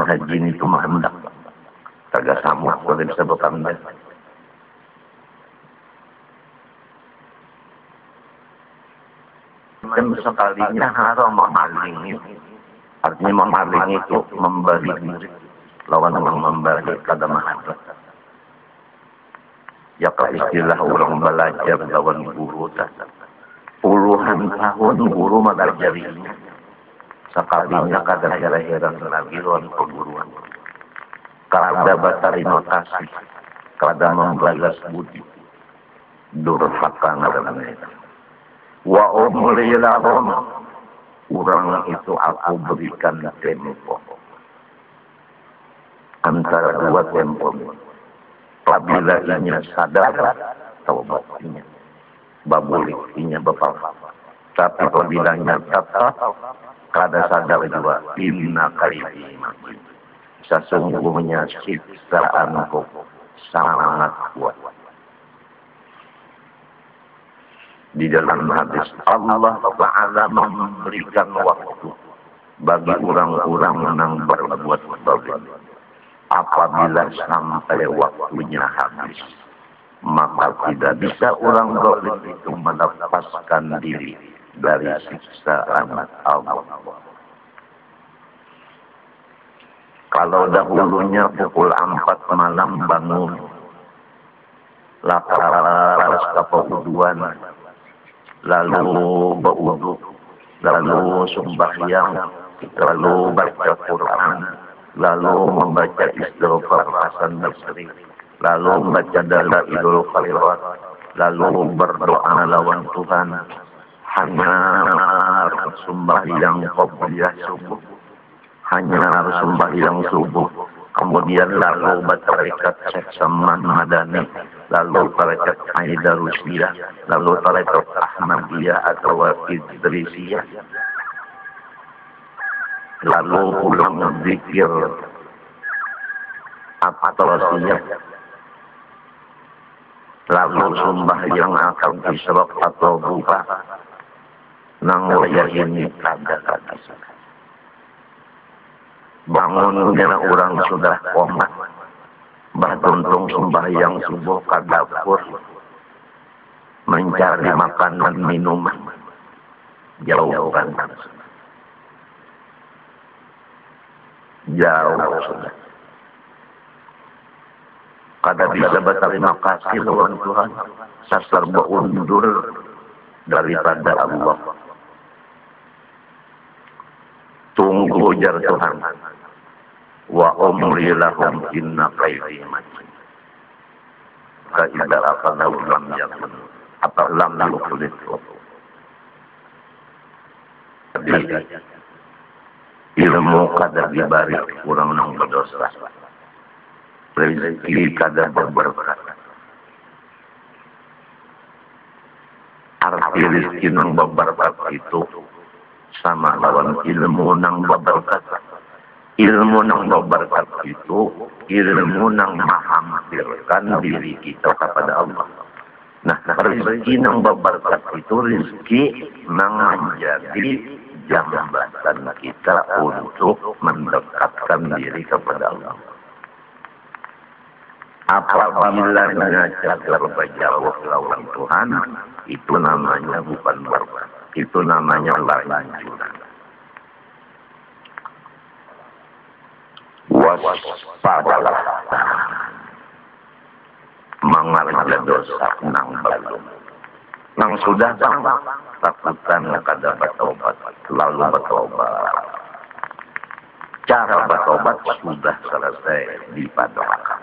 haji itu mahendak kagak sama boleh bisa bertanda. Dan sekalinya haram memaling itu. Artinya memaling itu membalik diri lawan orang membalik kada mahendak. Ya kalau istilah orang belajar lawan guru puluhan tahun guru mengajarinya. Sekalinya kada heran lagi lawan perguruan. Kada berterima kasih, kada membalas budi, durhaka ngarana. Wa umli lahum, orang itu aku berikan tempo antara dua tempo. Apabila inya sadar, taubat inya, babulik inya bapak. Tapi apabila inya tetap kada sadar juga, inna kalimah. Sesungguhnya siksaanku sangat kuat. Di dalam hadis Allah Ta'ala memberikan waktu bagi orang-orang yang berbuat zalim. Apabila sampai waktunya habis, maka tidak bisa orang zalim itu melepaskan diri dari siksaan Allah. Kalau dahulunya pukul 4 malam bangun, laras kepauduan, lalu berwudu, lalu sembahyang, lalu baca Quran, lalu membaca istighfar hasan berseri, lalu membaca dalailul khairat, lalu berdoa lawan Tuhan, hanya sembahyang qobliyah subuh. Hanya harus sembahyang subuh, kemudian lalu bertarekat Syekh Saman Madani, lalu tarekat Aidarusiyah, lalu tarekat Ahmadiyah atau Idrisiyah, lalu pulang zikir At-Tarasiyah, lalu sembahyang akan isyraq atau buka, nang wayah ini kada-kada. Bangun bila orang sudah komat, bertuntung sembahyang subuh ke dapur, mencari makanan minuman, jauhkan jauh sudah. Kada bisa berterima kasih lawan Tuhan, sasar berundur daripada Allah. Tunggu jar Tuhan. Wa umri lahum inna kaidi matin. Kaidah apa lam yakun. Apa lam yukulit. Ilmu kada dibari kurang nang berdosa. Rezeki kada berberkat. Arti rezeki nang berberkat itu sama lawan ilmu nang berberkat. Ilmu nang berberkat itu ilmu nang menghampirkan diri kita kepada Allah. Nah, rezeki nang berberkat itu rezeki nang menjadi jambatan kita untuk mendekatkan diri kepada Allah. Apabila ngajak berjauh lawan Tuhan, itu namanya bukan berkat. Itu namanya lanjutan. Waspadalah mengarja dosa nang belum. Nang sudah bang, lakukan kada bertobat, lalu bertobat. Cara bertobat sudah selesai dipadokan.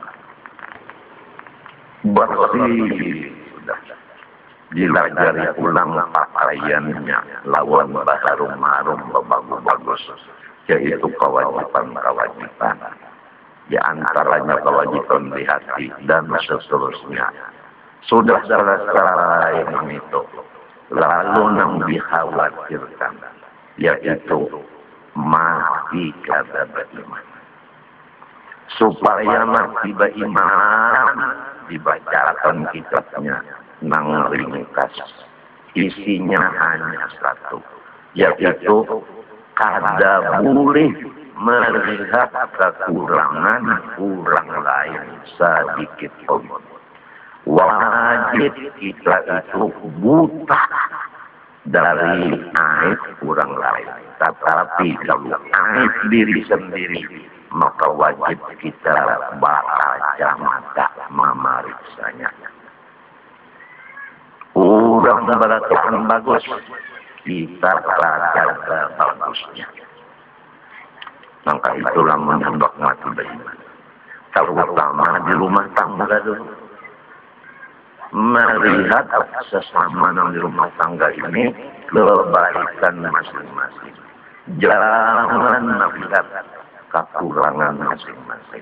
Bersih sudah. Dilajari ulang pakaiannya lawan baharum-harum bagus-bagus, yaitu kewajiban-kewajiban. Di antaranya kewajiban di hati dan seterusnya. Sudah selesai itu, lalu yang dikhawatirkan, yaitu mati kada beriman. Supaya mati beriman, dibacakan kitabnya nang ringkas, isinya hanya satu, yaitu kada boleh melihat kekurangan orang lain sedikit pun. Wajib kita itu buta dari aib orang lain. Tetapi kalau aib diri sendiri, maka wajib kita baca mata memeriksanya. Orang beraturan bagus, kita jaga bagusnya. Maka itulah menambah mati beriman. Terutama di rumah tangga dulu. Melihat sesama di rumah tangga ini kebaikan masing-masing. Jangan melihat kekurangan masing-masing.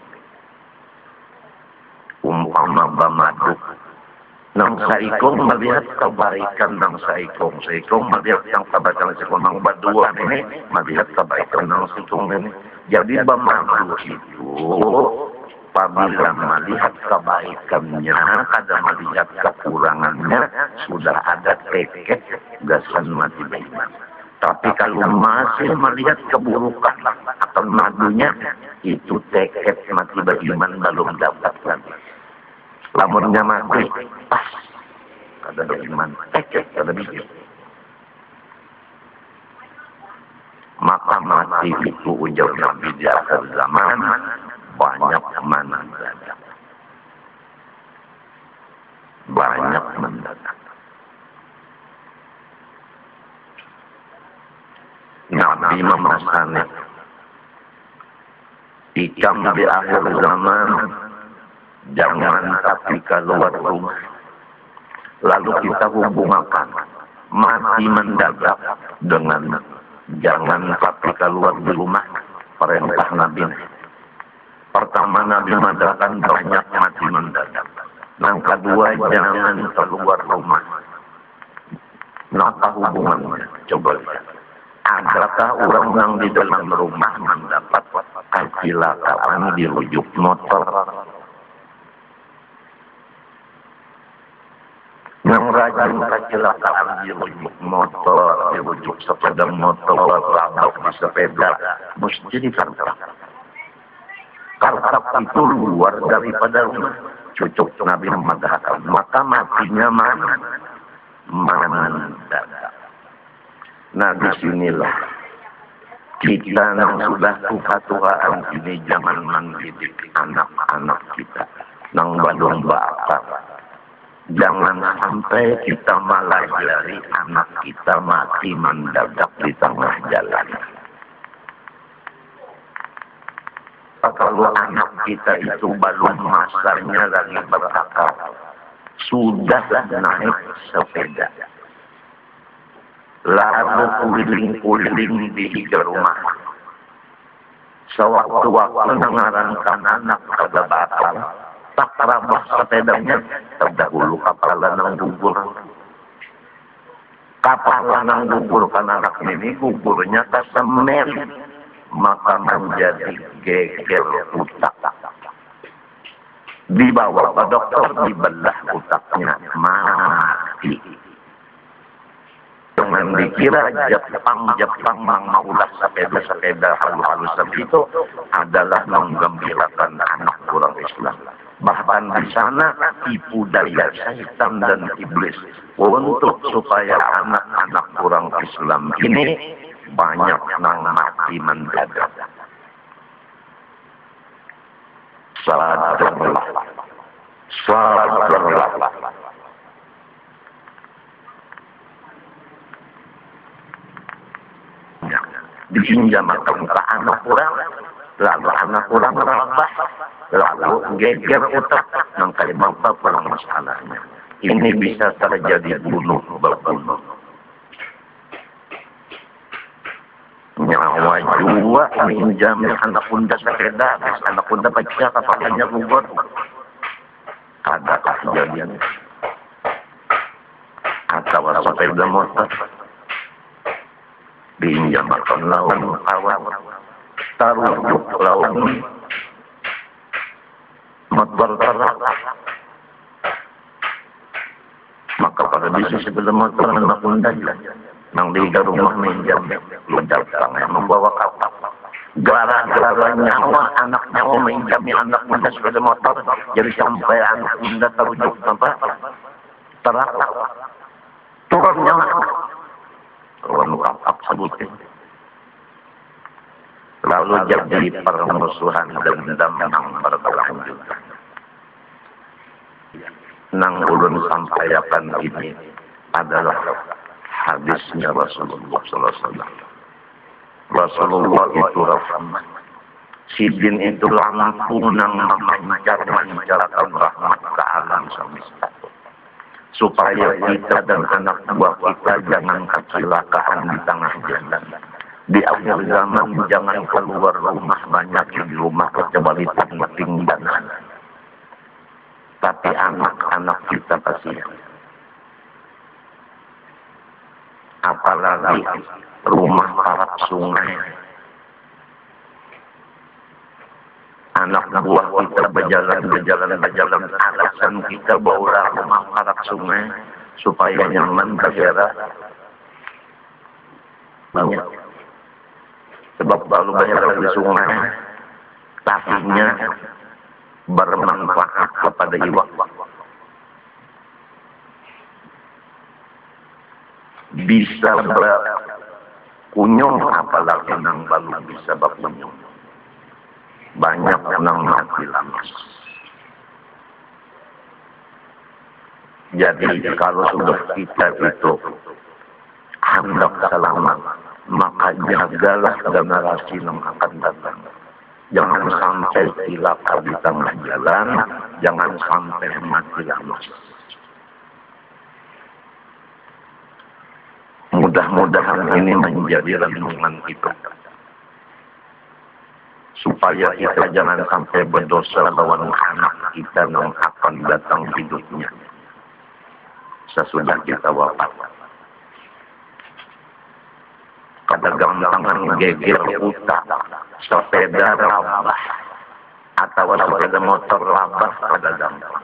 Umpama bamaduk, nang saikong melihat kebaikan nang saikong melihat yang kebaikan saikong nang berdua ini melihat kebaikan nang saikong ini. Jadi bamaduk itu apabila melihat kebaikannya, kadang melihat kekurangannya, sudah ada tekad gasan mati beriman. Tapi kalau masih melihat keburukan atau madunya, itu tekad mati beriman belum dapat lagi. Lamunnya mati, pas ada beriman, tekad ada beriman. Maka mati itu ujar Nabi di akhir zaman, banyak mendadak. Banyak mendadak. Nabi memesan ikam di akhir zaman, jangan tapi keluar rumah. Lalu kita hubungkan mati mendadak dengan jangan tapi keluar di rumah. Perintah Nabi. Pertama Nabi mengatakan banyak mati mendadak. Yang kedua jangan keluar rumah. Apa hubungannya? Coba lihat. Adakah orang yang di dalam rumah mendapat kecelakaan dirujuk motor? Yang rajin kecelakaan dirujuk motor, dirujuk sepeda motor, labrak di sepeda, mesti ditangkap. Kartab itu luar daripada rumah. Cucuk Nabi mengatakan, maka matinya mana? Mendadak. Nah disinilah kita yang sudah tua-tuaan ini jangan mendidik anak-anak kita yang belum bakar. Jangan sampai kita malah dari anak kita mati mendadak di tengah jalan. Kalau anak kita itu belum masanya lagi berakal, sudah naik sepeda, lalu kuling-kuling di rumah. Sewaktu-waktu mengarangkan anak pada bakal, tak terabah sepedanya, terdahulu kapalan yang gugur. Kapalan yang gugur kan anak ini gugurnya kesemen, maka menjadi geger otak. Dibawa ke dokter, dibelah otaknya, mati. Dengan dikira Jepang yang maulah sepeda halus-halus itu adalah menggembirakan anak orang Islam. Bahkan di sana tipu daya syaitan dan iblis untuk supaya anak-anak orang Islam ini banyak yang mati mendadak. Sadarlah. Dipinjamkan ke anak orang, lalu anak orang rabah, lalu geger otak, maka bapak pulang masalahnya. Ini bisa terjadi bunuh-berbunuh. Nyawa juga minjam anak bunda sepeda, anak bunda baca kepalanya gugur. Adakah kejadian? Atau sepeda motor pinjamkan lawan kawan, taruh lawan motor terak. Maka pada bisnis sebelum motor anak bunda yang di rumah minjam, lu datang yang membawa kapal. Gara-gara nyawa anak nyawa menjami anak muda sepeda motor, jadi sampai anak muda terujuk apa? Terakak. Turun nyawa. Turun kakak sebutin. Lalu jadi permusuhan dan dendam yang berkelanjutan. Nang ulun sampaikan ini adalah hadisnya Rasulullah SAW. Rasulullah itu rahmat. Sidin itu lampu nang memancarkan rahmat ke alam semesta. Supaya kita dan anak buah kita jangan kecelakaan di tengah jalan. Di akhir zaman jangan keluar rumah, banyak di rumah kecuali penting dan anak. Tapi anak-anak kita kasihan. Apalagi rumah parak sungai. Anak buah kita berjalan. Alasan kita bawa rumah parak sungai supaya nyaman bergerak. Banyak. Sebab baru banyak di sungai, tapinya bermanfaat kepada iwak. Bisa berkunyung, apalagi nang balu bisa berkunyung. Banyak nang mati lama. Jadi kalau sudah kita itu hendak selamat, maka jagalah generasi yang akan datang. Jangan sampai celaka di tengah jalan, jangan sampai mati lama. Mudah-mudahan ini menjadi renungan kita. Supaya kita jangan sampai berdosa lawan anak kita yang akan datang hidupnya sesudah kita wafat. Kadang-kadang geger utak, sepeda rabah, atau sepeda motor rabah kadang-kadang.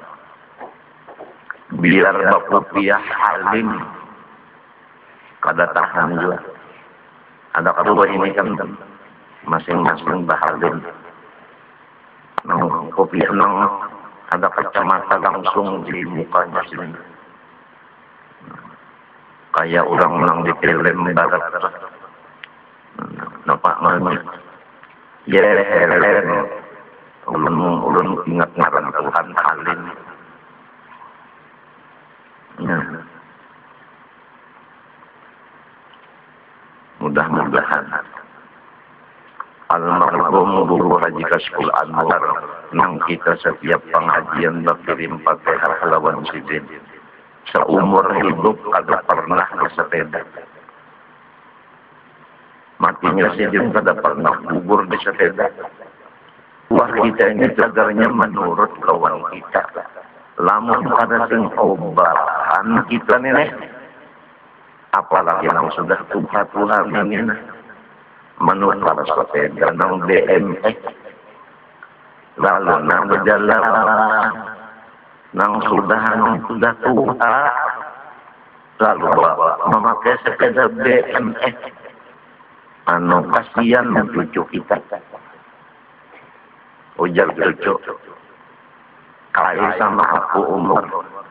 Biar bapupiah halim, kada tahan juga. Ada kedua ini kan masing-masing bahalim. Nang kopi nang ada kacamata langsung di mukanya sini. Kayak orang menang di film barat. Nampak mana? Ulun ingat ngaran Tuhan Halim. Mudah-mudahan almarhum Guru Haji Kashful Anwar nang kita setiap pengajian berkirim Fatihah lawan sidin. Seumur hidup kada pernah bersepeda. Matinya sidin kada pernah gugur di sepeda. Wah kita ini cagarnya menurut kawan kita. Lamun kada sing obahan kita nih. Apalagi yang sudah Tuhan ini menurut para sepeda nang BMX lalu nang berjalan nang sudah tua lalu memakai sepeda BMX kasihan cucu kita ujar cucu kaya sama aku umur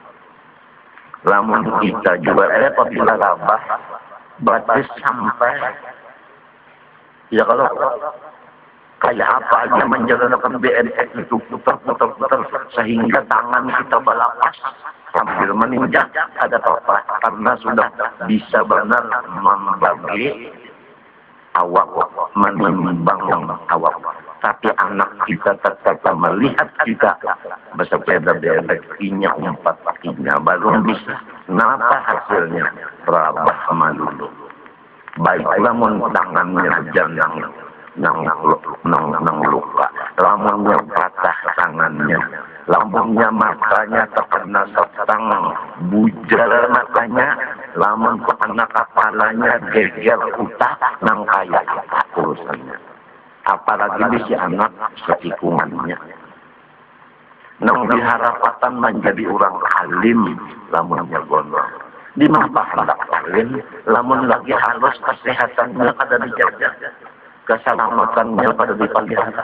lamun kita juga apabila rabah batas sampai ya kalau kayak apa aja menjalankan BMX itu putar sehingga tangan kita balapas sambil meninjak ada apa karena sudah bisa benar membagi awak menimbang awak tapi anak kita tetap melihat kita bersepeda BMX-nya 4 kakinya baru bisa kenapa hasilnya rabah malulu baiklah mun tangannya jangan nang luka lamunnya patah tangannya lamunnya matanya terkena setang bujar matanya lamun kena kepalanya geger utak nang kaya apa urusannya apalagi di si anak setikungannya nang diharapkan menjadi orang alim lamunnya gondrong di mana hendak alim lamun lagi halus kesehatannya kada dijaga keselamatannya pada dipelihara.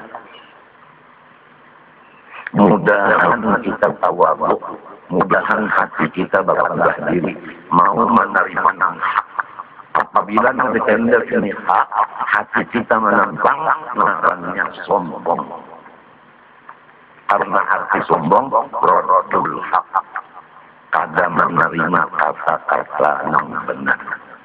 Mudahan kita tawadhu, mudahan hati kita berrendah diri, mau menerima yang hak. Apabila yang ditender ini hak, hati kita menentang, namanya sombong. Karena hati sombong, rodul hak. Kadang menerima kata-kata yang benar.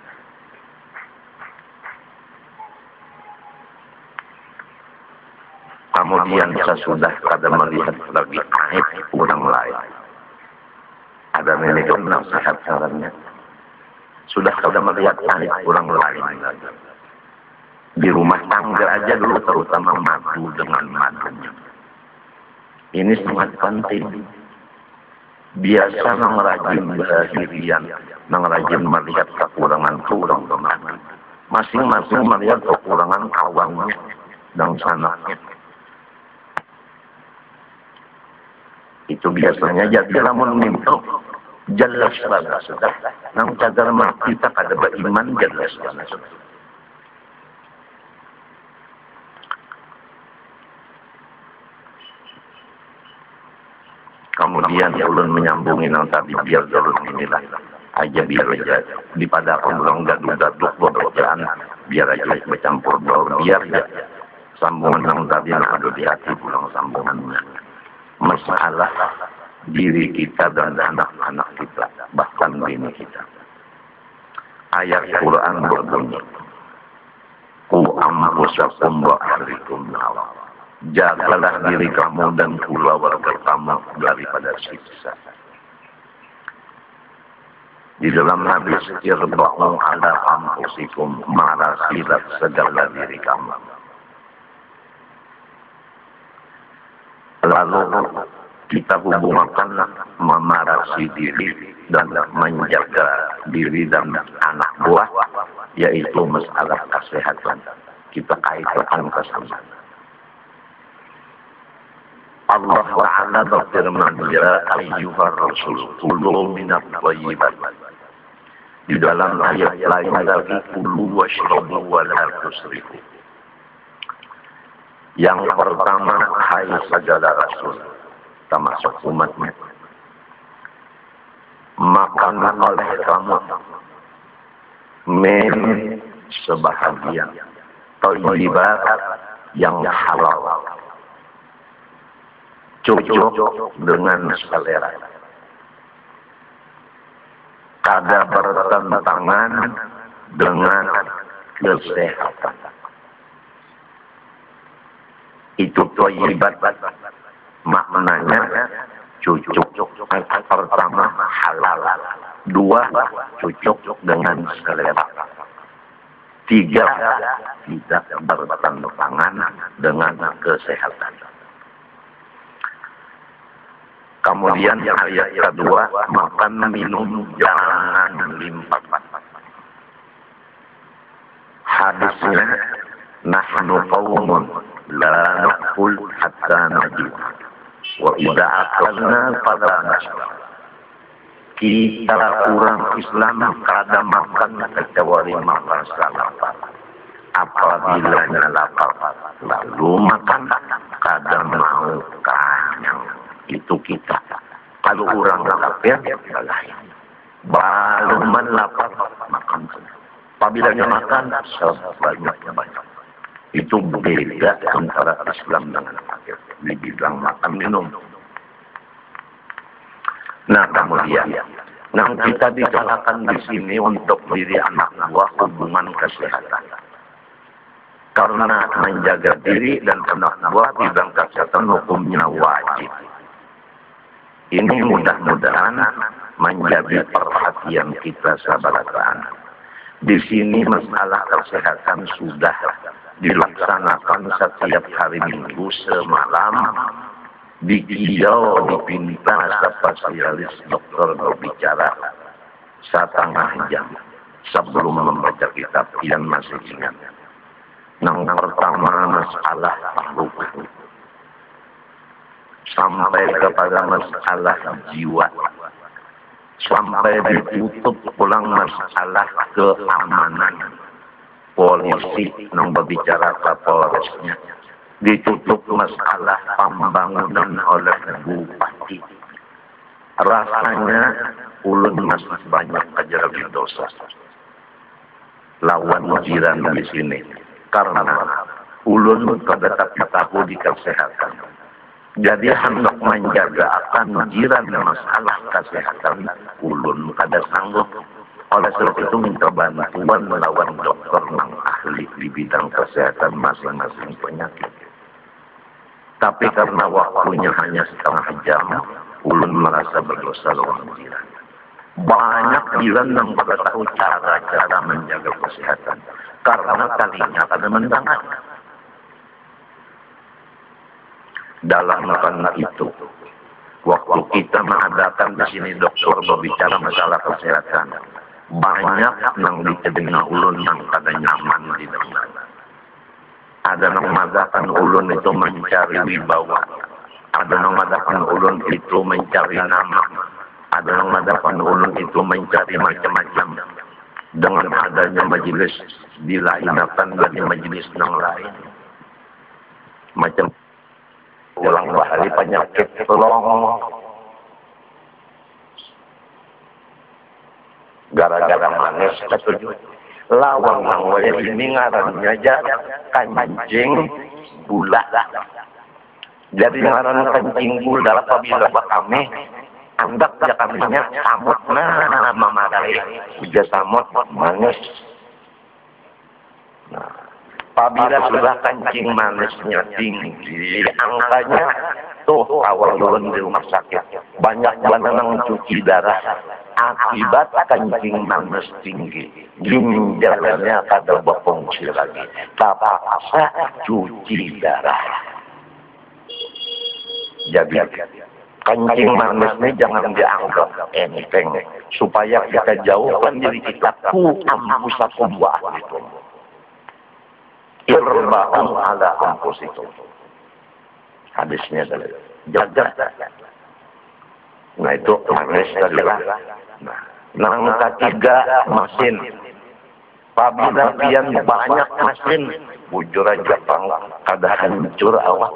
Kemudian sesudah kada melihat lagi aib orang lain. Ada manajer nasihat sarannya. Sudah kada melihat aib orang lain. Di rumah tangga aja dulu terutama madu dengan madunya. Ini sangat penting. Biasa mengrajin bahirian, mengrajin melihat kekurangan orang teman. Masing-masing melihat kekurangan kawannya dan sananya. Itu biasanya jadi lamun minto jelas banget sudah. Nang cadar mah kita kada beriman jelas banget sudah. Kemudian ulun menyambungin yang tadi biar dulu inilah aja biar aja daripada aku belum gaduh-gaduh bacaan biar aja bercampur baur biar ya sambungan yang tadi ada di hati pulang sambungannya. Masalah diri kita dan anak-anak kita, bahkan bini kita. Ayat Quran berbunyi, Qu anfusakum wa ahlikum nar. Jagalah diri kamu dan keluarga kamu daripada siksa. Di dalam hadis irba'u ala anfusikum marasilat segala diri kamu. Lalu kita hubungkan memarasi diri dan menjaga diri dan anak buah, yaitu masalah kesehatan. Kita kaitkan ke sana. Allah Ta'ala berfirman, ya ayyuhar rasul, kulu minat thayyibat. Di dalam ayat lain lagi, kulu washrabu wa la tusrifu. Yang pertama, hai segala rasul, termasuk umatnya. Makan oleh kamu min sebahagian thayyibat yang halal. Cocok dengan selera. Kada bertentangan dengan kesehatan. Itu thayyibat maknanya cocok. Pertama halal. Dua cocok dengan selera. Tiga tidak bertentangan dengan kesehatan. Kemudian ayat kedua, makan minum jangan limpah. Hadisnya, nahnu qawmun la naqul hatta najib wa idza akalna fala nashrab. Kita orang Islam kada makan kecuali makan lapar. Apabila lapar lalu makan, kada mau kenyang. Itu kita. Kalau orang kafir lain. Baru lapar makan. Apabila makan sebanyak-banyak. Itu beda antara Islam dengan kafir. Dibilang makan minum. Nah kemudian, kita bicarakan di sini untuk diri anak buah hubungan kesehatan. Karena menjaga diri dan anak buah bidang kesehatan hukumnya wajib. Ini mudah-mudahan menjadi perhatian kita sahabat-sahabat. Di sini masalah kesehatan sudah dilaksanakan setiap hari Minggu semalam. Beliau dipinta spesialis dokter berbicara setengah jam sebelum membaca kitab yang masih ingat. Yang pertama masalah paru-paru. Sampai kepada masalah jiwa. Sampai ditutup pulang masalah keamanan. polisi nang berbicara ke Polresnya ditutup masalah pembangunan oleh bupati. Rasanya ulun masih banyak kejerat dosa lawan jiran di sini karena ulun pada tahu di kesehatan. Jadi hendak menjaga akan jiran masalah kesehatan ulun kada sanggup. Oleh sebab itu minta bantuan melawan dokter yang ahli di bidang kesehatan masing-masing penyakit. Tapi karena waktunya hanya setengah jam, ulun merasa berdosa lawan jiran. Banyak jiran yang pada tahu cara-cara menjaga kesehatan. Karena talinya kada mendengar. Dalam karena itu, waktu kita mengadakan di sini dokter berbicara masalah kesehatan, banyak yang ditedengar ulun yang kada nyaman di dengar. Ada yang mengatakan ulun itu mencari wibawa, ada yang mengatakan ulun itu mencari nama, ada yang mengatakan ulun itu mencari macam-macam. Dengan adanya majelis dilainakan dari majelis yang lain, macam ulang balik penyakit pelong gara-gara manis ketujuh lawang mangwaya ini ngarannya aja kancing gula. Jadi ngaran kancing gula apabila kami anggap ya kaminya samut nah mama dari uja samut manis. Nah, apabila sudah kancing manisnya tinggi, angkanya tuh awal turun di rumah sakit. Banyak yang cuci darah akibat kancing manis tinggi. Ginjalnya kada berfungsi lagi. Terpaksa cuci darah. Jadi kancing manis ini jangan dianggap enteng. Supaya kita jauhkan diri kita ku ampusakum wa ahlikum. Irba'um ala anfusikum. Hadisnya adalah jaga. Nah itu manis adalah. Nah, yang ketiga mesin. Apabila pian banyak mesin, bujur aja kada hancur awak.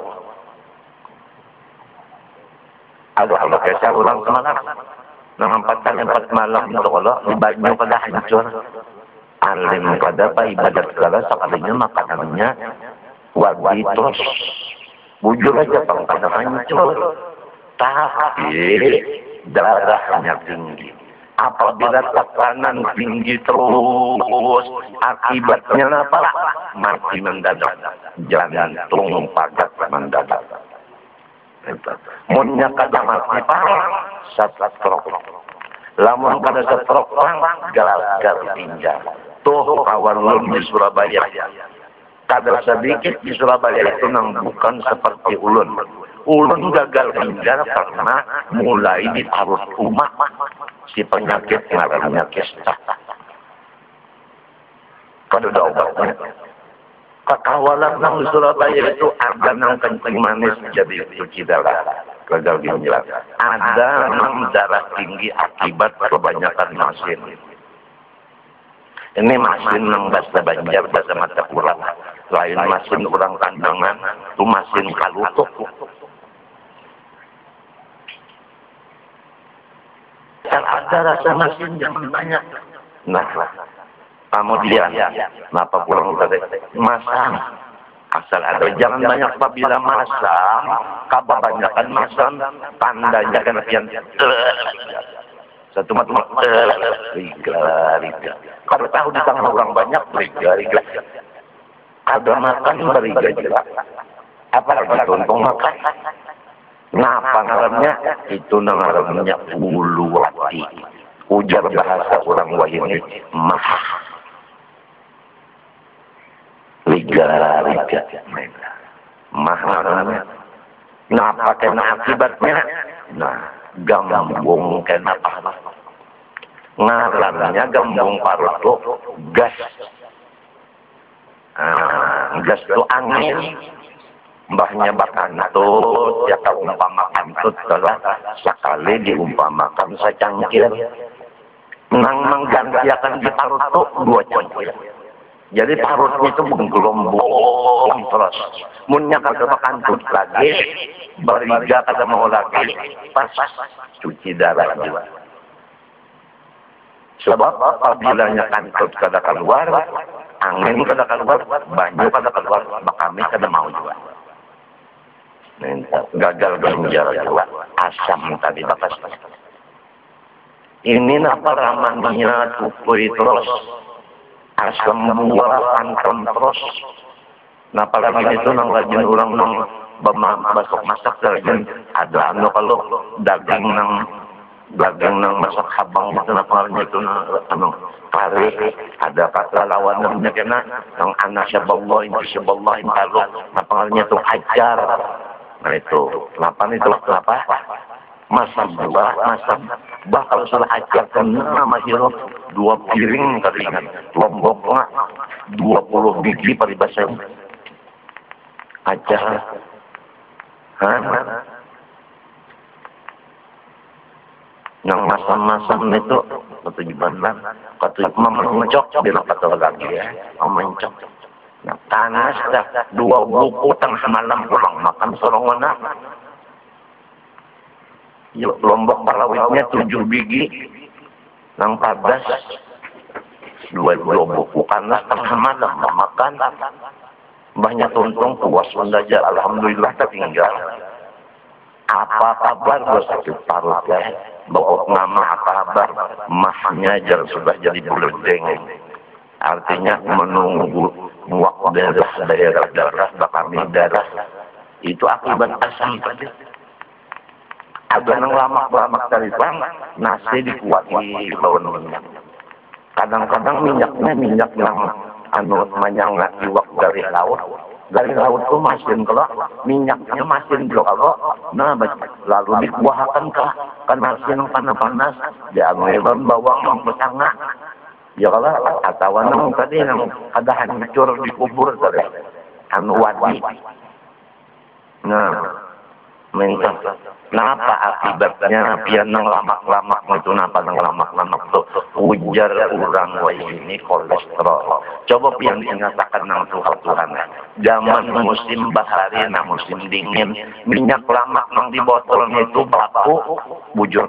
Aduh, kalau kisah ulang semalam. Nang 4 malam itu kalau di banyu kada hancur. Alim kada pa ibadat kada sekalinya makanannya wadi terus bujur aja kada hancur. Tapi darahnya tinggi. Apabila tekanan tinggi terus, akibatnya apa? Mati mendadak, jantung padat mendadak. Munnya kada mati parah, stroke. Lamun kada stroke gagal ginjal. Tuh kawan ulun di Surabaya. Kada sedikit di Surabaya itu nang bukan seperti ulun. Ulun gagal ginjal karena mulai ditaruh rumah si penyakit ngarannya kista. Kada ada obatnya. Kekawalan nang di Surabaya itu ada nang kencing manis jadi cuci darah. Gagal ginjal. Ada nang darah tinggi akibat kebanyakan mesin. Ini mesin yang bahasa Banjar, bahasa mata kurang. Lain mesin kurang kandangan, itu mesin kalutuk. Dan ada rasa mesin yang banyak. Nah, kemudian, kenapa kurang tadi? Masang. Asal ada, jangan banyak apabila masang, kebanyakan masang, tandanya kan yang satu mata riga. Kalau tahu di tangan orang banyak riga. Ada makan beriga juga. Apalagi untung makan. Ngapa ngarannya? Itu ngarannya ulu hati. Ujar bahasa orang wahini mah. Riga. Mah ngarannya. Ngapa kena akibatnya? Nah. Gambung kena apa? Ngarannya gambung parut tuh gas. Gas itu angin. Mbahnya bakan tuh, ya umpamakan tuh telah sekali diumpamakan secangkir. Nang mengganti akan diparut tuh 2 cangkir. Jadi parutnya itu menggelombang terus. Munnya kata kantut lagi, beriga kata mau lagi, pas cuci darah juga. Sebab apabila kantut kada keluar, angin kada keluar, banyu kada keluar, bakami kada mau juga. Gagal ginjal juga, asam tadi bakas. Ini napa ramanya tukui terus, asam buah antam terus. Napa lagi itu nang rajin orang nang masak rajin ada kalau daging nang masak habang itu napa itu nang kari ada kata lawannya kena nang anak syaballah kalau napa itu ajar. Nah itu, lapan itu apa? Masam kalau salah ajar kena masih 2 piring kali ingat. Lomboknya 20 biji paribasa. Ajar. Yang masam itu kata jibanan, kata mencok bila kata lagi ya, mencok. Nah, panas dah 2 buku tengah malam pulang makan sorongan. Lombok palawitnya 7 biji, nang padas 2 buku panas tengah malam makan. Banyak untung puas mendaja, alhamdulillah tertinggal. Apa kabar gua sakit parut ya? Bawa nama apa kabar? Mahnya sudah jadi buledeng. Artinya menunggu muak daerah bakami darah itu akibat asam tadi. Ada yang lama dari bang nasi dikuati lawan minyak. Kadang-kadang minyak yang manyang iwak dari laut. Dari laut itu masin kalau minyaknya masin kalau lalu dikuahkan kan masin panas diambil bawang bersangga. Ya kalau atau nang tadi nang ada hancur dikubur tadi wadi. Nah, minta. Napa akibatnya pian nang lamak-lamak itu napa nang lamak-lamak tuh ujar orang wah ini kolesterol. Coba pian dinyatakan nang Tuhan. Zaman musim bahari nang musim dingin minyak lamak nang di botolnya itu baku bujur.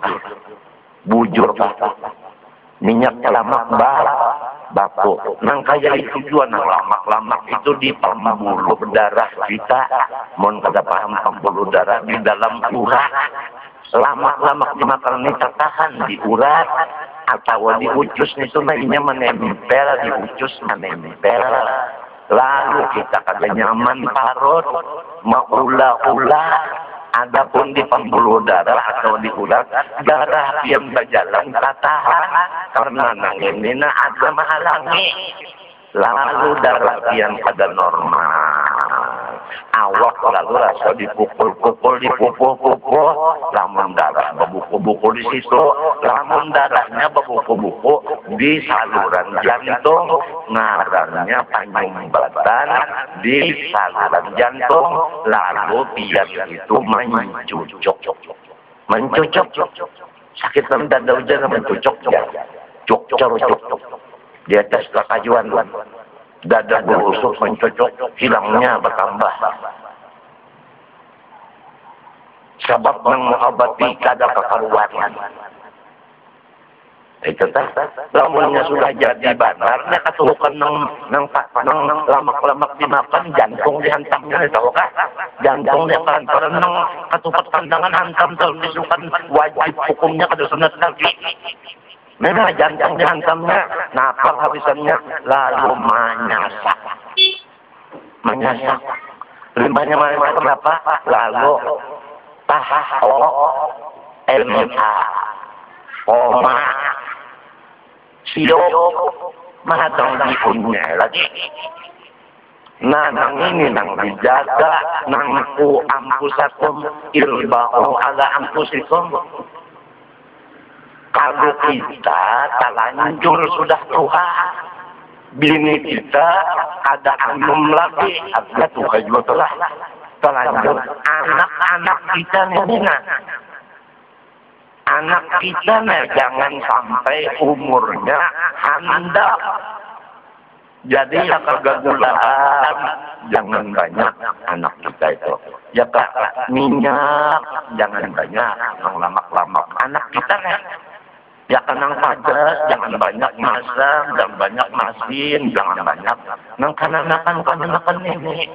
Minyaknya lamak baku. Nang kaya itu juga nang lamak itu di pembuluh darah kita. Mohon kada paham pembuluh darah di dalam urat. Lamak dimakan ini tertahan di urat atau di ucus itu mainnya menempel di ucus menempel. Lalu kita kada nyaman parut mau ula-ula. Adapun di pembuluh darah atau di urat, darah yang berjalan katahan karena nang ini ada menghalangi. Lalu darah yang pada normal. Awak lalu rasa dipukul, lamun darah berbuku-buku di situ, lamun darahnya berbuku-buku di saluran jantung, ngarannya penyumbatan di saluran jantung, lalu biar itu mencucuk, sakit dada ujar mencucuk, cuk. Di atas kekajuan dada berusuk mencocok hilangnya bertambah sebab mengobati kada kekaruan itu lamunnya sudah jadi banarnya katuhukan nang lamak dimakan jantung dihantamnya tahu kah jantung dia pelan-pelan nang katupat kandangan hantam terus disukan wajib hukumnya kada sunat lagi. Memang jantung dihantamnya, napal habisannya, lalu menyasak. Limbahnya kenapa? Lalu oma, siok, mahatang dipunnya lagi. Nah, nang ini nang dijaga, nang ampusakum ilba'u ala ampusikum. Kalau kita telanjur sudah tua, bini kita ada anum lagi, ada tua juga telanjur. Anak-anak kita nih, anak kita nih jangan sampai umurnya handal. Jadi ya kegagulaan, jangan banyak anak kita itu. Ya kak, minyak, jangan banyak, yang lamak-lamak anak kita kan. Ya kenang padas, jangan banyak masak, jangan banyak masin, jangan banyak. Nang kanan-kanan ini.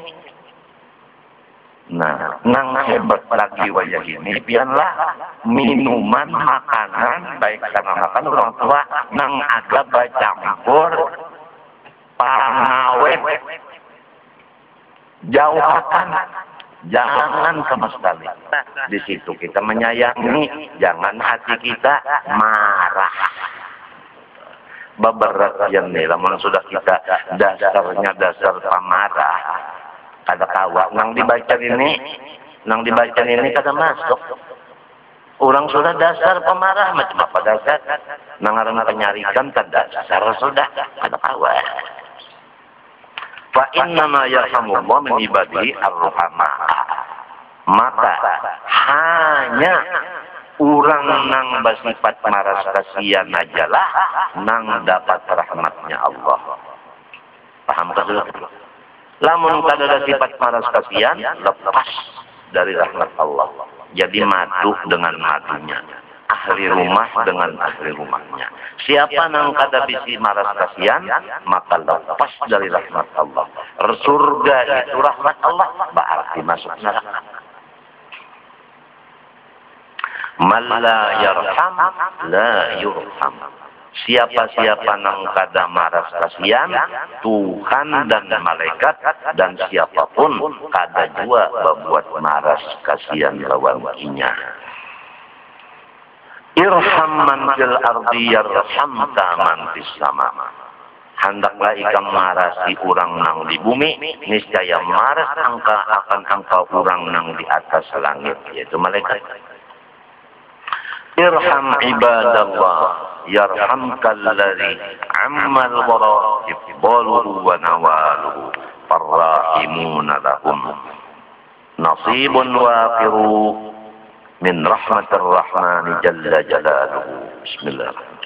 Nah, nang hebat lagi wajah ini, biarlah minuman, makanan, baik karena makan orang tua, nang ada bacampur, pangawet, jauhkan, jangan sama sekali. Di situ kita menyayangi, jangan hati kita marah. Beberapa yang nih, namun sudah kita dasarnya dasar pamarah. Ada kawa, nang dibaca ini kada masuk. Orang sudah dasar pemarah, macam apa dasar? Nang orang penyarikan kada dasar sudah, ada kawa. Fa innama yarhamullah min ibadihi ar-ruhama. Maka hanya orang nang bersifat maras kasihan ajalah nang dapat rahmatnya Allah. Paham tak sudah? Lamun kada ada sifat maras kasihan, lepas dari rahmat Allah. Jadi madu dengan madunya, ahli rumah dengan ahli rumahnya. Siapa nang kada bisi maras kasihan, maka lepas dari rahmat Allah. Surga itu rahmat Allah, berarti masuk neraka. Man la yarham la yurham. Siapa-siapa nang kada maras kasihan, Tuhan dan malaikat dan siapapun kada jua berbuat maras kasihan lawan inya. Irham man fil ardi yarhamka man fis sama. Hendaklah ikam marasi orang nang di bumi, niscaya maras akan engkau orang nang di atas langit, yaitu malaikat. Irham ibadallah yarhamkal ladzi ammal wara ifdaluhu wa nawaluhu farrahimuna lahum nasibun wafiru min rahmatir rahmani jalla jalaluhu. Bismillahirrahmanirrahim.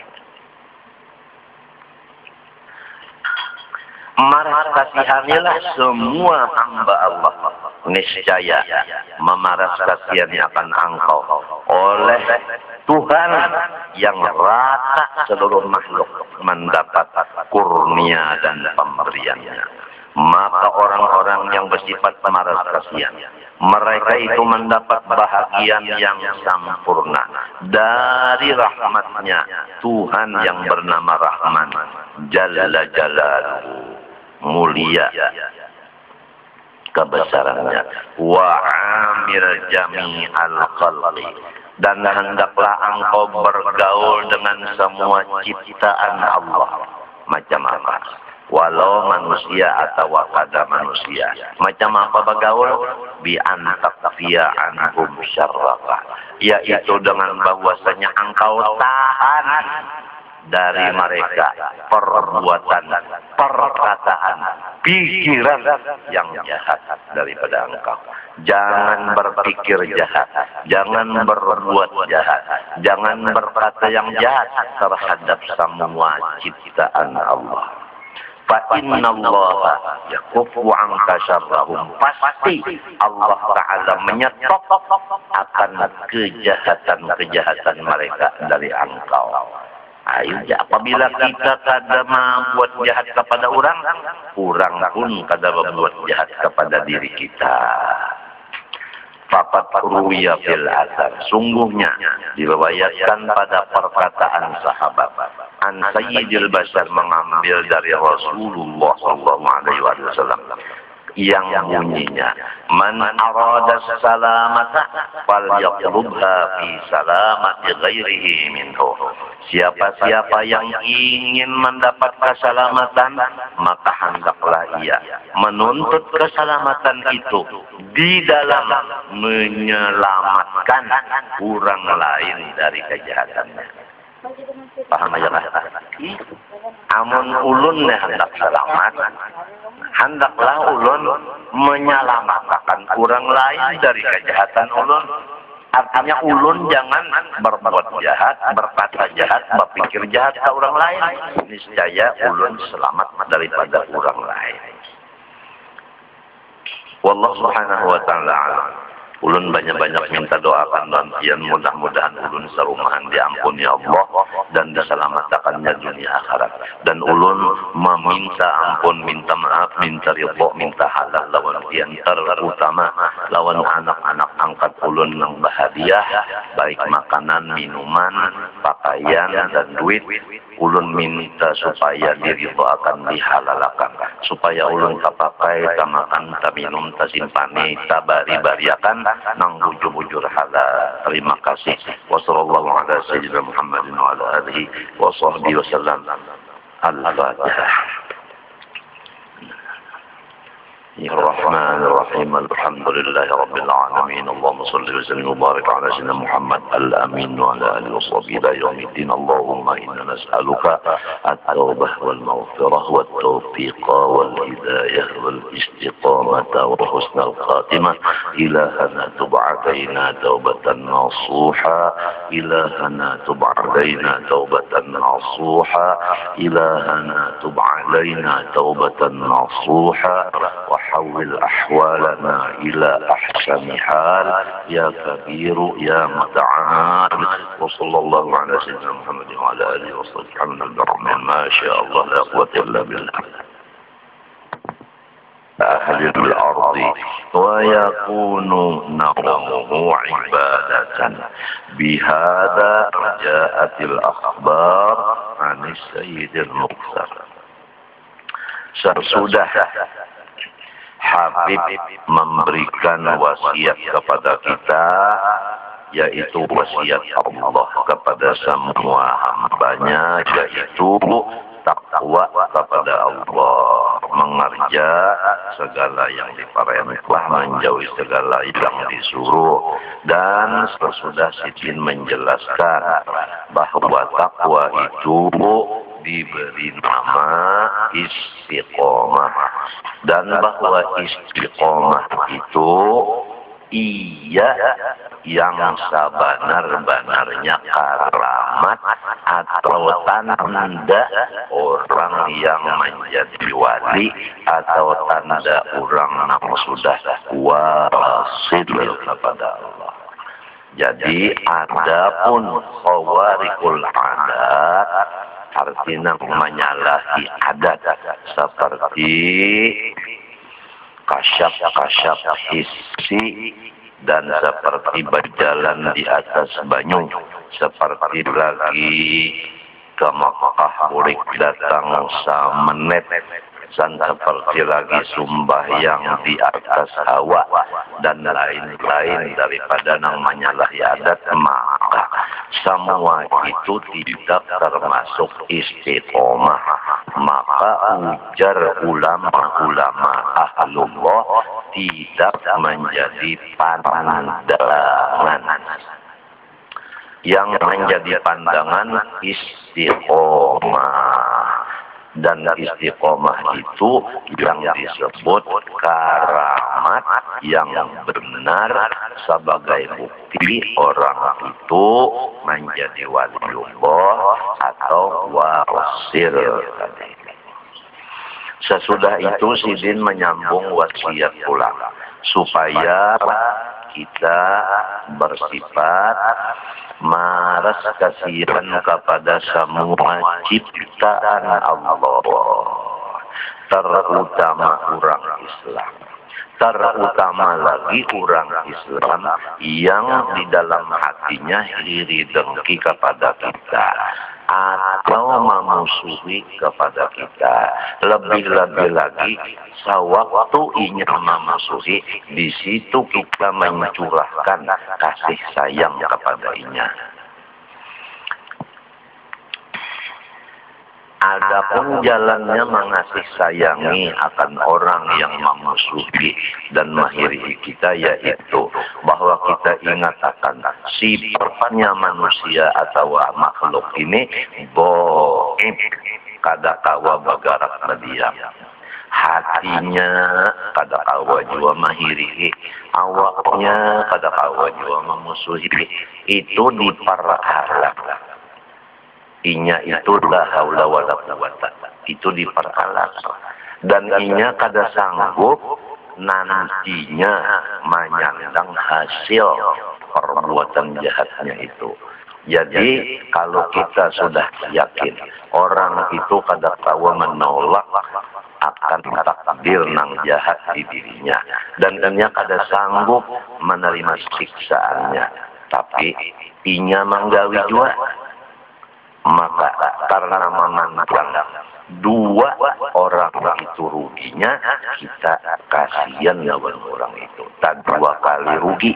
Maras kasihanilah semua hamba Allah, niscaya memaras kasihani akan engkau oleh Tuhan yang rata seluruh makhluk mendapat kurnia dan pemberiannya. Maka orang-orang yang bersifat pemaras kasihan, mereka itu mendapat bahagian yang sempurna dari rahmatnya Tuhan yang bernama Rahman Jalla Jalaluhu, mulia kebesarannya, wa amir jami'al khalqi, dan hendaklah engkau bergaul dengan semua ciptaan Allah, macam apa, walau manusia atau kada manusia, macam apa bergaul, bi antakfiya anhum syarrafa, yaitu dengan bahwasanya engkau tahan dari mereka perbuatan, perkataan, pikiran yang jahat daripada engkau. Jangan berpikir jahat, jangan berbuat jahat, jangan berkata yang jahat terhadap semua ciptaan Allah. Fa innallaha yakufu anka syarrahum, pasti Allah Ta'ala menyetop akan kejahatan-kejahatan mereka dari engkau. Ayo, apabila kita kada membuat jahat kepada orang, orang pun kada membuat jahat kepada diri kita. Fakat ruwiya fil asar, sungguhnya diriwayatkan pada perkataan sahabat, an sayyidil bashar, mengambil dari Rasulullah sallallahu alaihi wasallam, yang bunyinya, man arada salamata falyatlubha fi salamati ghairihi minhu. Siapa-siapa yang ingin mendapat keselamatan, maka hendaklah ia menuntut keselamatan itu di dalam menyelamatkan orang lain dari kejahatannya. Paham aja lah. Amun ulun hendak selamat, hendaklah ulun menyelamatkan orang lain dari kejahatan ulun. Artinya ulun jangan berbuat jahat, berkata jahat, berpikir jahat ke orang lain. Niscaya ulun selamat daripada orang lain. Wallahu subhanahu wa ta'ala. Ulun banyak-banyak minta doakan lantian, mudah-mudahan ulun sarumahan diampuni Allah dan diselamatkannya dunia akhirat. Dan ulun meminta ampun, minta maaf, minta ridho, minta halal lawan tian, terutama lawan anak-anak angkat ulun yang bahagia, baik makanan, minuman, pakaian dan duit. Ulun minta supaya diridhoakan, dihalalakan, supaya ulun tak pakai, tak makan, tak minum, tak simpani, tak bari-bariakan nang bujur-bujur halal. Terima kasih. Wassallallahu ala sayyidina Muhammadin wa ala alihi wa sahbihi wasallam. Al-Fatihah. الرحمن الرحيم الحمد لله رب العالمين اللهم صل وسلم وبارك على سيدنا محمد الأمين وعلى آله وصحبه إلى يوم الدين اللهم إنا نسألك التوبة والمغفرة والتوفيق والهداية والاستقامة وحسن الخاتمة إلهنا تب علينا توبة نصوحا إلهنا تب علينا توبة نصوحا إلهنا تب علينا توبة نصوحا وحول أحوالنا إلى أحسن حال يا كبير يا متعال وصلى الله على سيدنا محمد وعلى آله وصحبه ما شاء الله لا قوة إلا بالله أهل الأرض ويكون نومه عبادة بهذا جاءت الأخبار عن السيد المختار. Sesudah Habib memberikan wasiat kepada kita, yaitu wasiat Allah kepada semua hambanya, yaitu takwa kepada Allah, mengerja segala yang diperintah, menjauhi segala yang disuruh. Dan sesudah Sidin menjelaskan bahwa takwa itu diberi nama istiqomah, dan bahwa istiqomah itu ia yang sebenar-benarnya karamat atau tanda orang yang menjadi wali atau tanda orang yang sudah wasil kepada Allah. Jadi adapun khawarikul adat artinya menyalahi adat seperti kasyaf hissi dan seperti berjalan di atas banyu, seperti lagi ke Makkah boleh datang semenit, dan seperti lagi sembahyang di atas hawa dan lain-lain daripada yang menyalahi adat, maka semua itu tidak termasuk istiqomah. Maka ujar ulama-ulama ahlullah tidak menjadi pandangan. Yang menjadi pandangan istiqomah. Dan istiqomah itu yang disebut karamat yang benar sebagai bukti orang itu menjadi waliullah atau wasil. Sesudah itu Sidin menyambung wasiat pula supaya kita bersifat maras kasihan kepada semua ciptaan Allah, terutama orang Islam, terutama lagi orang Islam yang di dalam hatinya iri dengki kepada kita atau memusuhi kepada kita. Lebih-lebih lagi sewaktu inya memusuhi, di situ kita mencurahkan kasih sayang kepada inya. Adapun jalannya mengasih sayangi akan orang yang memusuhi dan menghiri kita, yaitu bahwa kita ingat akan sifatnya manusia atau makhluk ini boib kada kawa bagarak berdiam. hatinya kada kawa jua mahiri, awaknya kada kawa jua memusuhi, itu diperhalak. Inya itu la haula wala quwata, itu diperhalak. Dan inya kada sanggup nantinya menyandang hasil perbuatan jahatnya itu. Jadi kalau kita sudah yakin orang itu kada tahu menolak akan takdir nang jahat di dirinya, dan inya kada sanggup menerima siksaannya, tapi inya manggawi jua, maka karena memandang dua orang itu ruginya, kita kasihan lawan orang itu, tak dua kali rugi.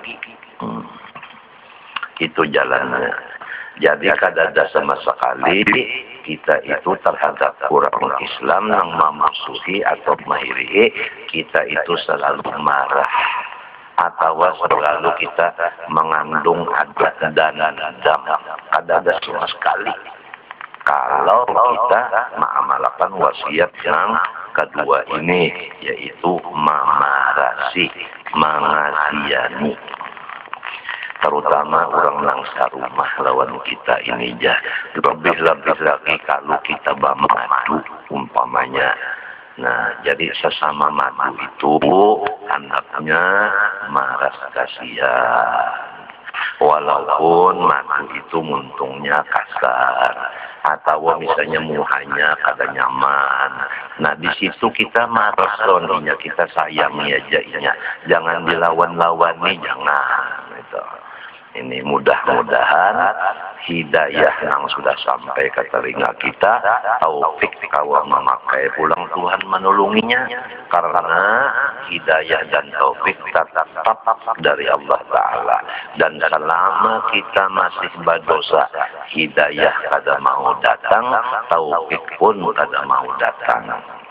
Itu jalannya. Jadi kada ada sama sekali kita itu terhadap orang Islam yang memusuhi atau mahiri, kita itu selalu marah atau selalu kita mengandung adat dan dendam. Kada ada sama sekali. Kalau kita mengamalkan wasiat yang kedua ini, yaitu memarasi, mengasihani, terutama orang nang sarumah lawan kita ini jah. Lebih-lebih lagi kalau kita madu umpamanya. Nah, jadi sesama madu itu anaknya maras kasihan. Walaupun madu itu muntungnya kasar, atau misalnya muhanya kada nyaman. Nah, di situ kita marah loninya, kita sayangi aja inya. Jangan dilawan-lawani, jangan. Gitu. Ini mudah-mudahan hidayah yang sudah sampai ke telinga kita, taufik kawa memakai pulang Tuhan menolonginya, karena hidayah dan taufik tetap dari Allah Ta'ala. Dan selama kita masih berdosa, hidayah kada mau datang, taufik pun kada mau datang.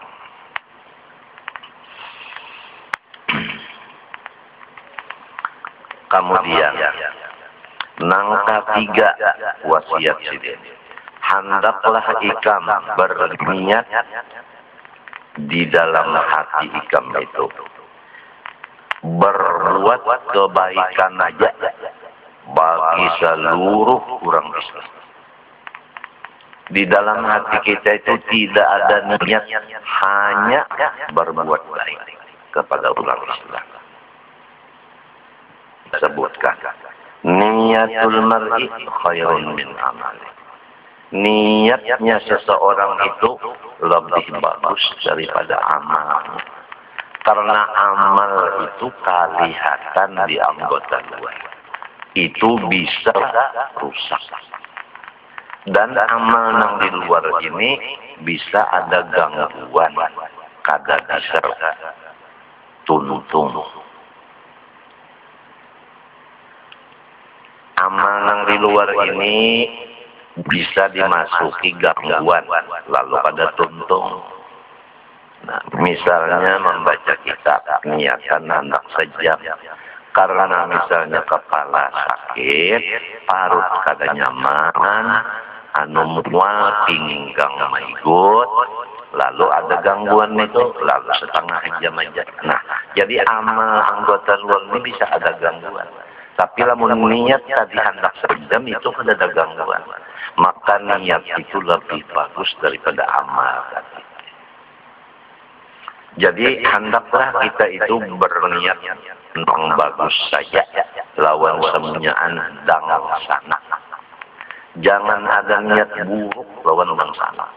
Kemudian nang ketiga wasiat sidin, hendaklah ikam berniat di dalam hati ikam itu berbuat kebaikan aja bagi seluruh orang Islam. Di dalam hati kita itu tidak ada niat, hanya berbuat baik kepada orang Islam. Sebutkan, niatul mar'i khairun min amali. Niatnya seseorang itu lebih bagus daripada amal. Karena amal itu kelihatan di anggota luar. Itu bisa rusak. Dan amal yang di luar ini bisa ada gangguan. Kada bisa tuntung. Amal yang di luar ini bisa dimasuki gangguan, lalu pada tuntung. Nah, misalnya membaca kitab, niatkan anak sejam, karena misalnya kepala sakit, parut kada nyaman, anu mual pinggang maigut, lalu ada gangguan itu, lalu setengah jam aja. Nah, jadi amal anggota luar ini bisa ada gangguan. Tapi lamun niat tadi hendak sejam itu kan ada gangguan. Maka niat itu lebih bagus daripada amal. Jadi hendaklah kita itu berniat yang bagus saja. Lawan semuanyaan dangal sana. Jangan ada niat buruk lawan orang sana.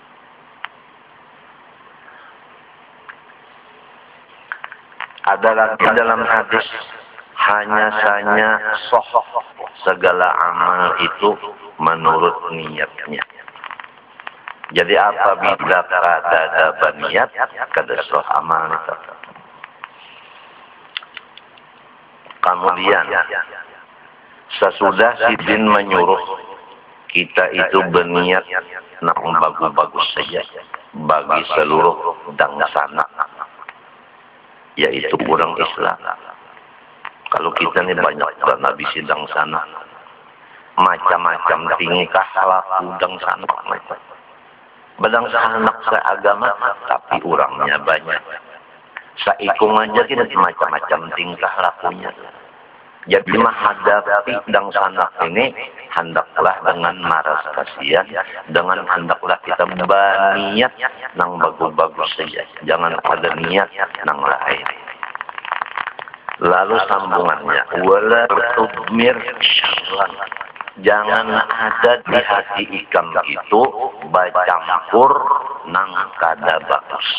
Ada lagi dalam hadis, hanya saja segala amal itu menurut niatnya. Jadi apabila ada niat, kada sah amal itu. Kemudian sesudah sidin menyuruh kita itu berniat nak bagus-bagus saja bagi seluruh dangsana, yaitu orang Islam. Kalau kita nih banyak nabi sidang sana, macam-macam tingkah laku dang sana, Badang anak seagama tapi orangnya banyak. Saikung aja kita macam-macam tingkah lakunya. Jadi menghadapi dang sanak ini hendaklah dengan maras kasihan, dengan hendaklah kita berniat nang bagus-bagus saja. Jangan ada niat nang lain. Lalu sambungannya, wala tudmir syarran. Jangan ada di hati ikam itu bacampur nang kada bagus.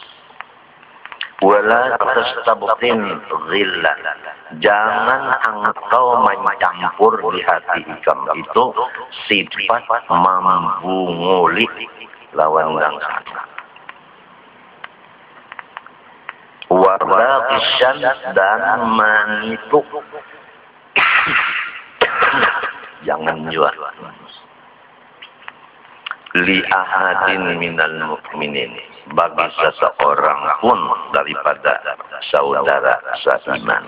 Wala tastabtin ghillan. Jangan engkau mencampur di hati ikam itu sifat membunguli lawan bangsa. Waraqisan dan menipu. Jangan jual. Li ahadin minal mukminin, bagi seseorang pun daripada saudara seiman.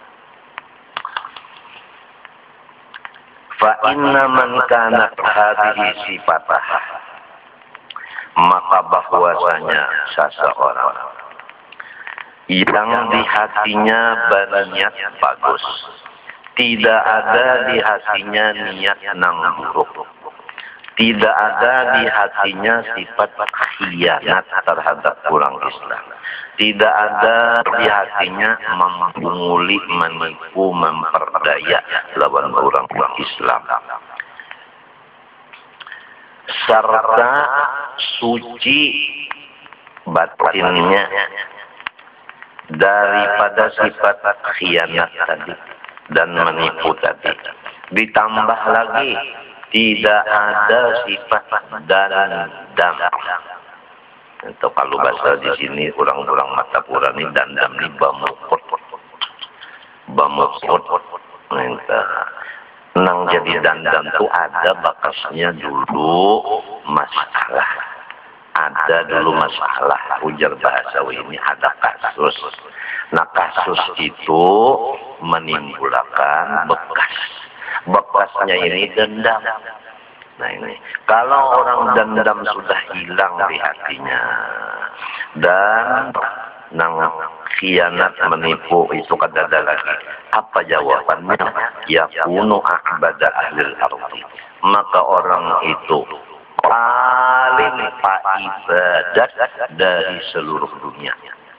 Fa inna man kanat hadhihi sifatah, maka bahwasanya seseorang yang di hatinya berniat bagus, tidak ada di hatinya niat nang buruk, tidak ada di hatinya sifat khianat terhadap orang Islam, tidak ada di hatinya membunguli, menipu, memperdaya lawan orang Islam, serta suci batinnya daripada sifat khianat tadi dan menipu tadi. Ditambah lagi tidak ada sifat dan dam. Itu kalau bahasa di sini orang-orang Matapura ini dandam ini bamukut. Nang jadi dandam itu ada bakasnya dulu masalah. Ada dulu masalah, ujar bahasa ini ada kasus. Nah kasus itu menimbulkan bekas. Bekasnya ini dendam. Nah ini, kalau orang dendam sudah hilang di hatinya dan nang khianat menipu itu kada ada lagi. Apa jawabannya? Yakunu a'bada ahlil ardi. Maka orang itu paling ibadat dari seluruh dunia.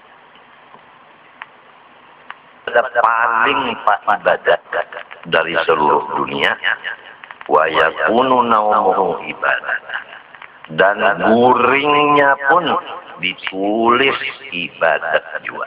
Paling ibadat dari seluruh dunia. Wa yakunu naumuhu ibadat. Dan guringnya pun ditulis ibadat juga.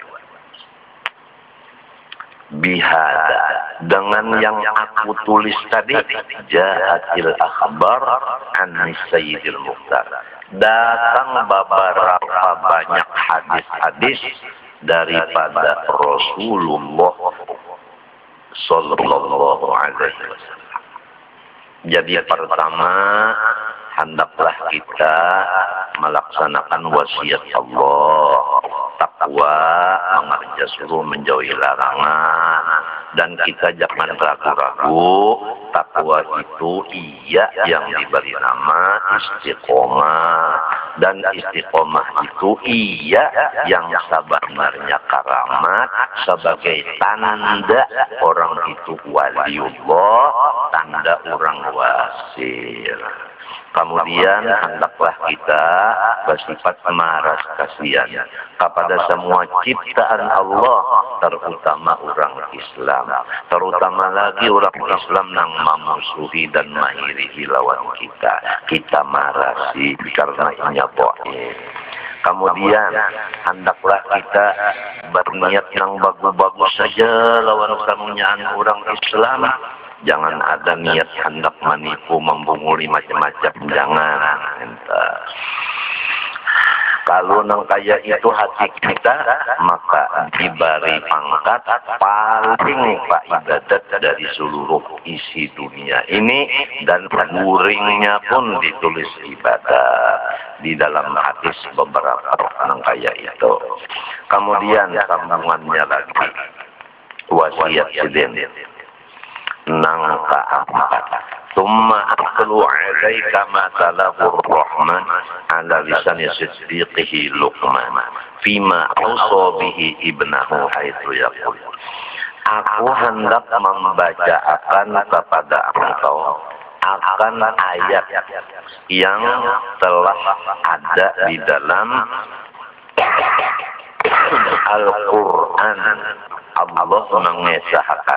Bihada, dengan yang aku tulis tadi, jahatil akhbar an sayyidil mukhtar, datang beberapa banyak hadis-hadis daripada Rasulullah sallallahu alaihi wasallam. Jadi pertama, hendaklah kita melaksanakan wasiat Allah, takwa, mengerja suruh, menjauhi larangan, dan kita jangan ragu-ragu. Takwa itu iya yang diberi nama istiqomah, dan istiqomah itu iya yang sebenarnya karamat sebagai tanda orang itu waliullah, tanda orang wasil. Kemudian hendaklah kita bersifat maras kasihan kepada semua ciptaan Allah, terutama orang Islam, terutama lagi orang Islam yang memusuhi dan menghiri lawan kita. Kita marasi karena inya bohong. Kemudian hendaklah kita berniat yang bagus-bagus saja lawan kamunyaan orang Islam. Jangan ada niat hendak menipu, membunguli macam-macam. Jangan. Kalau nang kaya itu hati kita, maka diberi pangkat paling ibadat dari seluruh isi dunia ini, dan guringnya pun ditulis ibadat di dalam hadis beberapa nang kaya itu. Kemudian sambungannya lagi wasiat sidin. Nang keempat, thumma aqlu alaika ma talahu rahman ala lisan siddiqihi Luqman fima awsa bihi ibnahu haitsu yaqul. Aku hendak membacakan kepada engkau akan ayat yang telah ada di dalam Al-Quran. Allah mengesahkan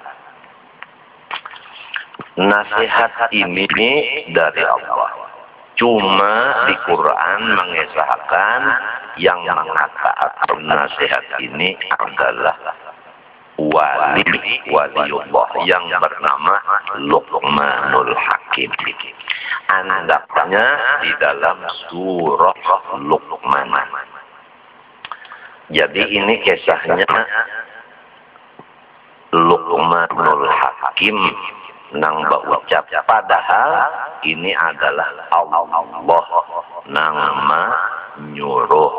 nasihat ini dari Allah. Cuma di Quran mengesahkan yang mengatakan nasihat ini adalah waliullah yang bernama Luqmanul Hakim. Andaknya di dalam surah Luqman. Jadi ini kisahnya Luqmanul Hakim nang baucap, padahal ini adalah Allah nang nyuruh.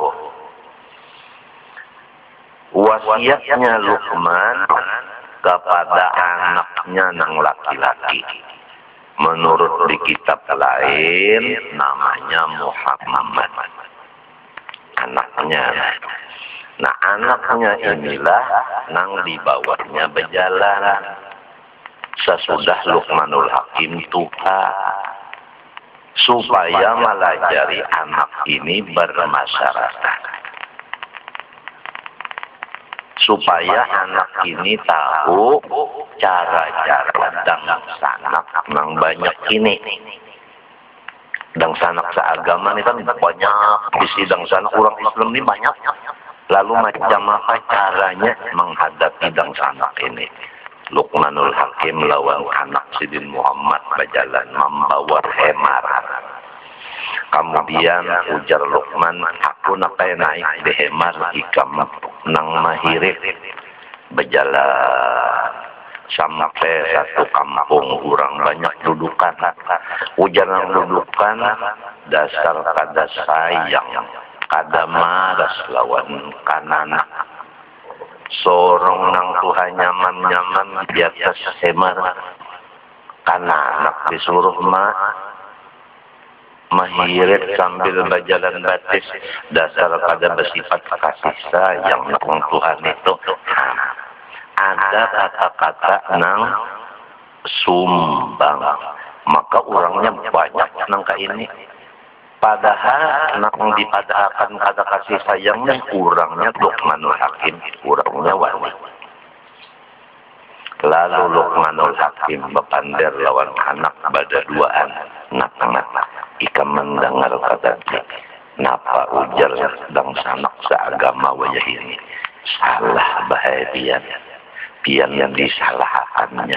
Wasiatnya Luqman kepada anaknya nang laki-laki. Menurut di kitab lain namanya Muhammad. Anaknya. Nah, anaknya inilah nang dibawanya berjalan. Sesudah Luqmanul Hakim tua, supaya melajari anak ini bermasyarakat, supaya anak ini tahu cara-cara dan sanak nang banyak ini. Dan sanak seagama ini kan banyak, di sidang sanak orang Islam ini banyak. Lalu macam apa caranya menghadapi dan sanak ini? Luqmanul Hakim lawan anak Sidin Muhammad berjalan membawa hemar. Kemudian ujar Luqman, aku nakai naik di hemar ikam nang mahirif berjalan sampai satu kampung orang banyak dudukan. Ujar nang dudukan dasar kada sayang kada maras lawan kanana. Sorong nang Tuhan nyaman-nyaman di atas hemar. Karena anak disuruh mahirit sambil berjalan batis. Dasar pada bersifat kasih sayang nang Tuhan itu. Ada kata-kata nang sumbang. Maka orangnya banyak nang ka ini. Padahal nang dipadahkan kata kasih sayangnya kurangnya Luqmanul Hakim, kurangnya wali. Lalu Luqmanul Hakim bepander lawan anak pada duaan. Nak ika mendengar kata napa ujar dan sanak seagama wajah ini. Salah bahaya pian yang disalahkannya.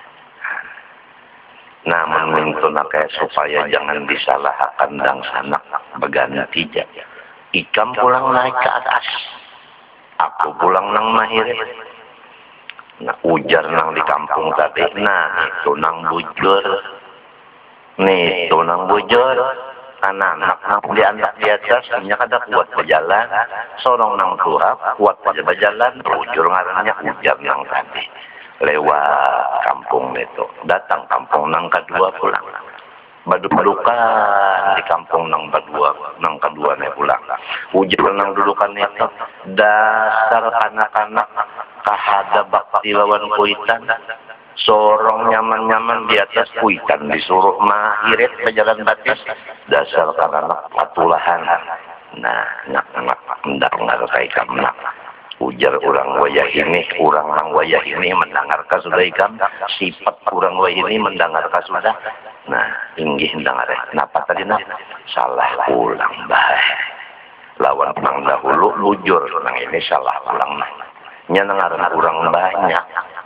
Namun minta nakai supaya jangan disalahkan dan sanak berganti ja. Ikam pulang naik ke atas. Aku pulang nang mahir. Nah ujar nang di kampung tadi. Nah itu nang bujur. Nih itu nang bujur. Anak-anak nang diantak di atas. Hanya kada kuat berjalan. Sorong nang tua kuat berjalan. Bujur ngarannya ujar nang tadi. Lewat kampung itu, datang kampung nang kedua pulang, badukan di kampung nang kedua nih pulang. Ujar nang dudukan itu dasar anak-anak kahada bakti lawan kuitan, sorong nyaman-nyaman di atas kuitan disuruh mahirit berjalan batis, dasar anak patulahan. Nah, nak mendengar kai kamnak. Ujar orang wayah ini, orang nang wayah ini mendengar sudah ikam, sifat orang wayah ini mendengar sudah. Nah, inggih mendengar. Napa tadi nak? Salah pulang baik. Lawan nang dahulu lujur nang ini salah pulang nah. Nya dengaran orang banyak.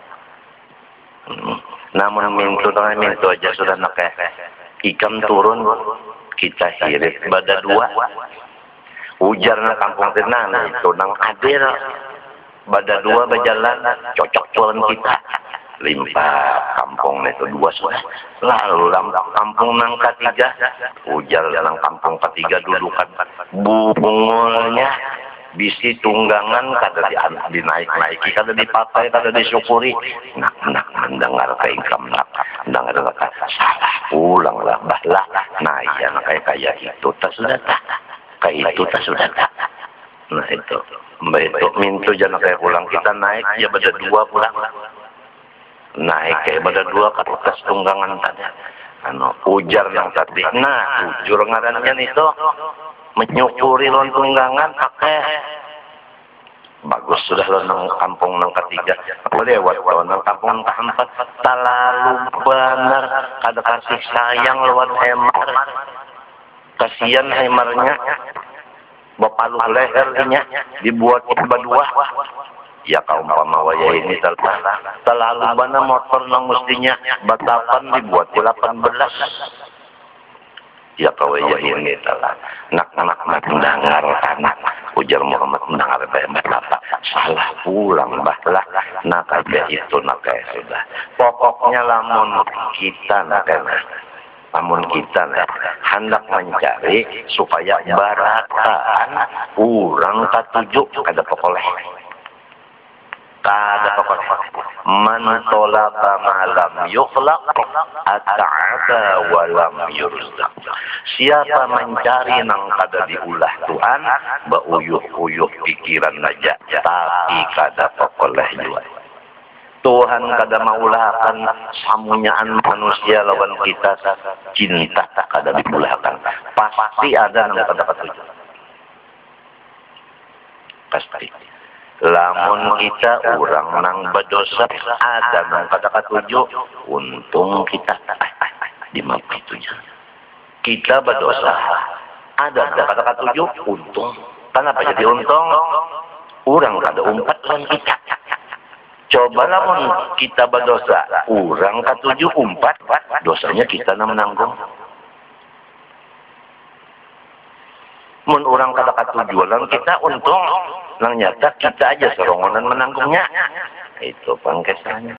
Namun mintu aja sudah nak ikam turun kita hirit pada dua. Ujar nang kampung tenang itu nang adil pada dua berjalan cocok pulang kita limpah kampung itu dua sudah lalu kampung nang ketiga ujar nang kampung ketiga dudukan bungulnya bisi tunggangan kada dinaik-naiki, kada dipakai, kada disyukuri. Nak mendengar keingkam nak mendengar salah pulang lah bahlah. Nah iya kayak itu tak sudah tak kayak itu tak sudah tak. Nah itu mbak itu mintu jangan kayak pulang kita naik ya pada dua pulang naik kayak pada dua ke atas tunggangan tadi. Ujar yang tadi. Nah ujur ngarannya itu menyukuri lon tunggangan pakai bagus sudah lo nang kampung nang ketiga lewat lo nang kampung nang keempat terlalu benar kada kasih sayang lewat hemar kasihan hemarnya bapaluh lehernya dibuat berdua ya kaum pamawaya ini terlalu benar motor nang mestinya batapan dibuat 18 ya kawaya ini telah nak mendengar anak ujar Muhammad mendengar bapak salah pulang bahlah nak kayak itu nak kayak sudah pokoknya lamun kita hendak mencari supaya barataan urang katujuk kada pokoleh man tolaba malam yukhlaq ata'ada walam yurzaq. Siapa mencari nang kada diulah Tuhan bauyuh-uyuh pikiran aja tapi kada pokoleh jua. Tuhan kada maulahkan samunyaan manusia lawan kita cinta kada diulahkan. Pasti ada nang kada katujuk. Pasti. Lamun kita orang nang berdosa ada nang kada katuju untung kita di map itunya kita berdosa ada nang kada katuju untung kenapa jadi untung orang kada umpat lawan kita coba lamun kita berdosa orang katuju umpat dosanya kita nang menanggung mun orang kada katuju lawan kita untung nang nyata kita aja serongonan menanggungnya itu pangkesannya